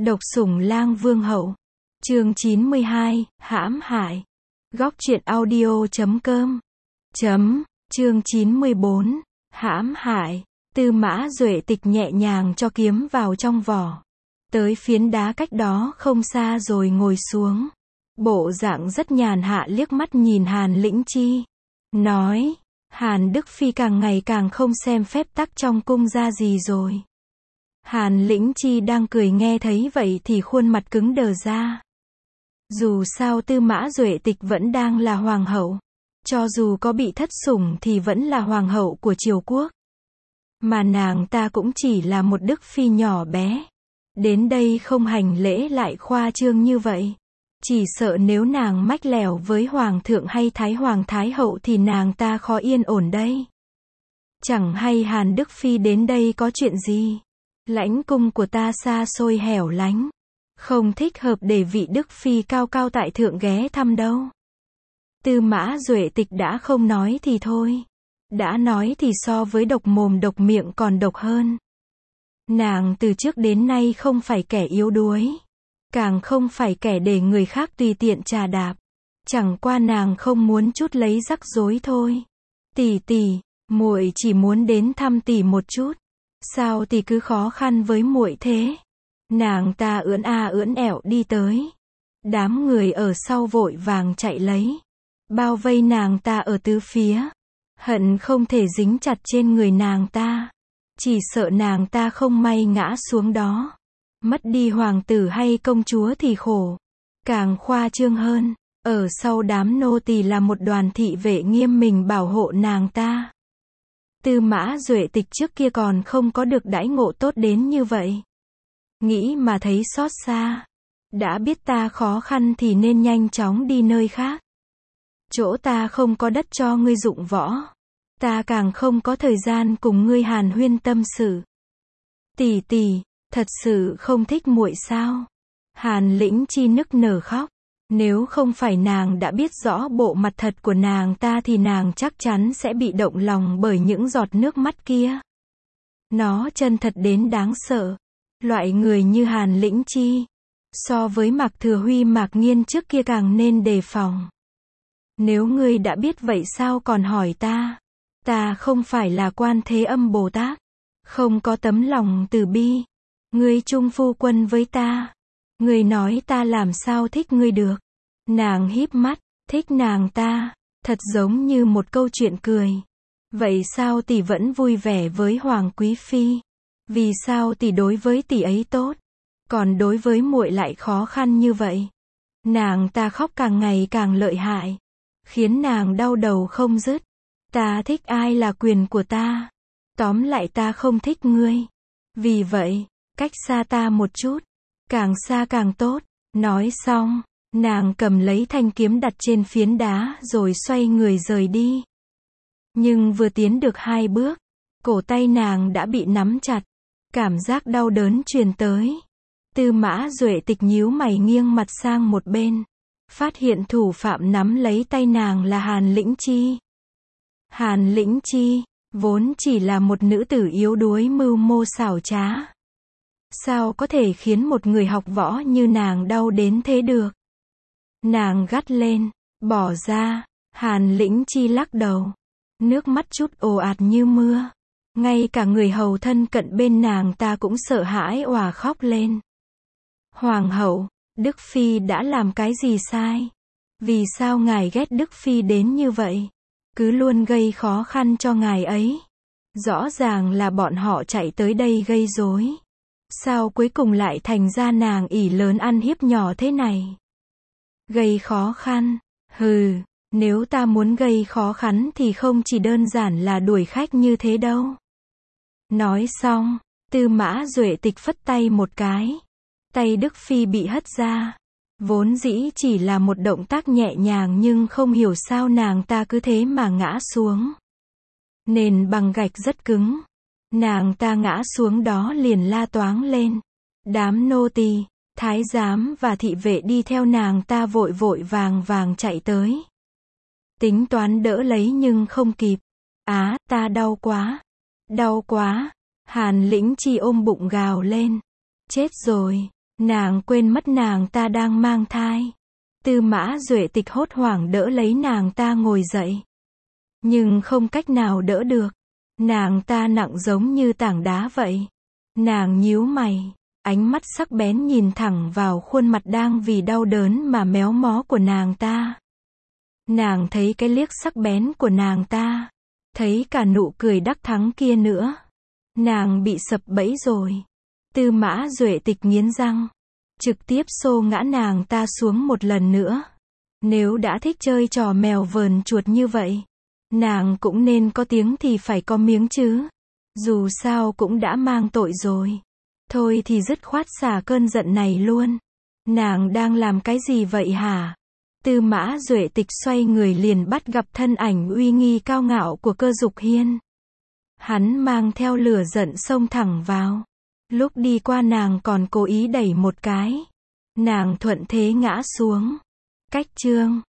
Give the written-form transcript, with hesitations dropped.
Độc sủng lang vương hậu. Chương 92, hãm hại. Góc truyện audio.com. Chương 94, hãm hại. Tư Mã Duệ Tịch nhẹ nhàng cho kiếm vào trong vỏ. Tới phiến đá cách đó không xa rồi ngồi xuống. Bộ dạng rất nhàn hạ liếc mắt nhìn Hàn Lĩnh Chi. Nói, Hàn Đức Phi càng ngày càng không xem phép tắc trong cung ra gì rồi. Hàn Lĩnh Chi đang cười nghe thấy vậy thì khuôn mặt cứng đờ ra. Dù sao Tư Mã Duệ Tịch vẫn đang là hoàng hậu. Cho dù có bị thất sủng thì vẫn là hoàng hậu của triều quốc. Mà nàng ta cũng chỉ là một Đức Phi nhỏ bé. Đến đây không hành lễ lại khoa trương như vậy. Chỉ sợ nếu nàng mách lẻo với hoàng thượng hay thái hoàng thái hậu thì nàng ta khó yên ổn đây. Chẳng hay Hàn Đức Phi đến đây có chuyện gì. Lãnh cung của ta xa xôi hẻo lánh. Không thích hợp để vị Đức Phi cao cao tại thượng ghé thăm đâu. Tư Mã Duệ Tịch đã không nói thì thôi. Đã nói thì so với độc mồm độc miệng còn độc hơn. Nàng từ trước đến nay không phải kẻ yếu đuối. Càng không phải kẻ để người khác tùy tiện trà đạp. Chẳng qua nàng không muốn chút lấy rắc rối thôi. Tỷ, muội chỉ muốn đến thăm tỷ một chút. Sao tỷ cứ khó khăn với muội thế? Nàng ta ưỡn ẻo đi tới. Đám người ở sau vội vàng chạy lấy. Bao vây nàng ta ở tứ phía. Hận không thể dính chặt trên người nàng ta. Chỉ sợ nàng ta không may ngã xuống đó. Mất đi hoàng tử hay công chúa thì khổ. Càng khoa trương hơn, ở sau đám nô tỳ là một đoàn thị vệ nghiêm mình bảo hộ nàng ta. Tư Mã Duệ Tịch trước kia còn không có được đãi ngộ tốt đến như vậy. Nghĩ mà thấy xót xa. Đã biết ta khó khăn thì nên nhanh chóng đi nơi khác. Chỗ ta không có đất cho ngươi dụng võ. Ta càng không có thời gian cùng ngươi hàn huyên tâm sự. Tỷ, thật sự không thích muội sao? Hàn Lĩnh Chi nức nở khóc. Nếu không phải nàng đã biết rõ bộ mặt thật của nàng ta thì nàng chắc chắn sẽ bị động lòng bởi những giọt nước mắt kia. Nó chân thật đến đáng sợ. Loại người như Hàn Lĩnh Chi, so với Mạc Thừa Huy Mạc Nghiên trước kia càng nên đề phòng. Nếu ngươi đã biết vậy sao còn hỏi ta? Ta không phải là Quan Thế Âm Bồ Tát, không có tấm lòng từ bi. Ngươi chung phu quân với ta. Ngươi nói ta làm sao thích ngươi được. Nàng híp mắt, thích nàng ta, thật giống như một câu chuyện cười. Vậy sao tỷ vẫn vui vẻ với Hoàng Quý Phi? Vì sao tỷ đối với tỷ ấy tốt, còn đối với muội lại khó khăn như vậy? Nàng ta khóc càng ngày càng lợi hại, khiến nàng đau đầu không dứt. Ta thích ai là quyền của ta. Tóm lại ta không thích ngươi. Vì vậy, cách xa ta một chút. Càng xa càng tốt. Nói xong, nàng cầm lấy thanh kiếm đặt trên phiến đá rồi xoay người rời đi. Nhưng vừa tiến được 2 bước, cổ tay nàng đã bị nắm chặt. Cảm giác đau đớn truyền tới. Tư Mã Duệ Tịch nhíu mày nghiêng mặt sang một bên. Phát hiện thủ phạm nắm lấy tay nàng là Hàn Lĩnh Chi. Hàn Lĩnh Chi, vốn chỉ là một nữ tử yếu đuối mưu mô xảo trá. Sao có thể khiến một người học võ như nàng đau đến thế được? Nàng gắt lên, bỏ ra. Hàn Lĩnh Chi lắc đầu. Nước mắt chút ồ ạt như mưa. Ngay cả người hầu thân cận bên nàng ta cũng sợ hãi òa khóc lên. Hoàng hậu, Đức Phi đã làm cái gì sai? Vì sao ngài ghét Đức Phi đến như vậy? Cứ luôn gây khó khăn cho ngài ấy. Rõ ràng là bọn họ chạy tới đây gây rối. Sao cuối cùng lại thành ra nàng ỷ lớn ăn hiếp nhỏ thế này? Gây khó khăn? Hừ, nếu ta muốn gây khó khăn thì không chỉ đơn giản là đuổi khách như thế đâu. Nói xong, Tư Mã Duệ Tịch phất tay một cái. Tay Đức Phi bị hất ra. Vốn dĩ chỉ là một động tác nhẹ nhàng nhưng không hiểu sao nàng ta cứ thế mà ngã xuống. Nền bằng gạch rất cứng. Nàng ta ngã xuống đó liền la toáng lên. Đám nô tỳ, thái giám và thị vệ đi theo nàng ta vội vàng chạy tới. Tính toán đỡ lấy nhưng không kịp. Ta đau quá. Đau quá. Hàn Lĩnh Chi ôm bụng gào lên. Chết rồi. Nàng quên mất nàng ta đang mang thai. Tư Mã Duệ Tịch hốt hoảng đỡ lấy nàng ta ngồi dậy. Nhưng không cách nào đỡ được. Nàng ta nặng giống như tảng đá vậy. Nàng nhíu mày, ánh mắt sắc bén nhìn thẳng vào khuôn mặt đang vì đau đớn mà méo mó của nàng ta. Nàng thấy cái liếc sắc bén của nàng ta, thấy cả nụ cười đắc thắng kia nữa. Nàng bị sập bẫy rồi. Tư Mã Duệ Tịch nghiến răng, trực tiếp xô ngã nàng ta xuống một lần nữa. Nếu đã thích chơi trò mèo vờn chuột như vậy, nàng cũng nên có tiếng thì phải có miếng chứ. Dù sao cũng đã mang tội rồi. Thôi thì dứt khoát xả cơn giận này luôn. Nàng đang làm cái gì vậy hả? Tư Mã Duệ Tịch xoay người liền bắt gặp thân ảnh uy nghi cao ngạo của Cơ Dục Hiên. Hắn mang theo lửa giận xông thẳng vào. Lúc đi qua nàng còn cố ý đẩy một cái. Nàng thuận thế ngã xuống. Cách chương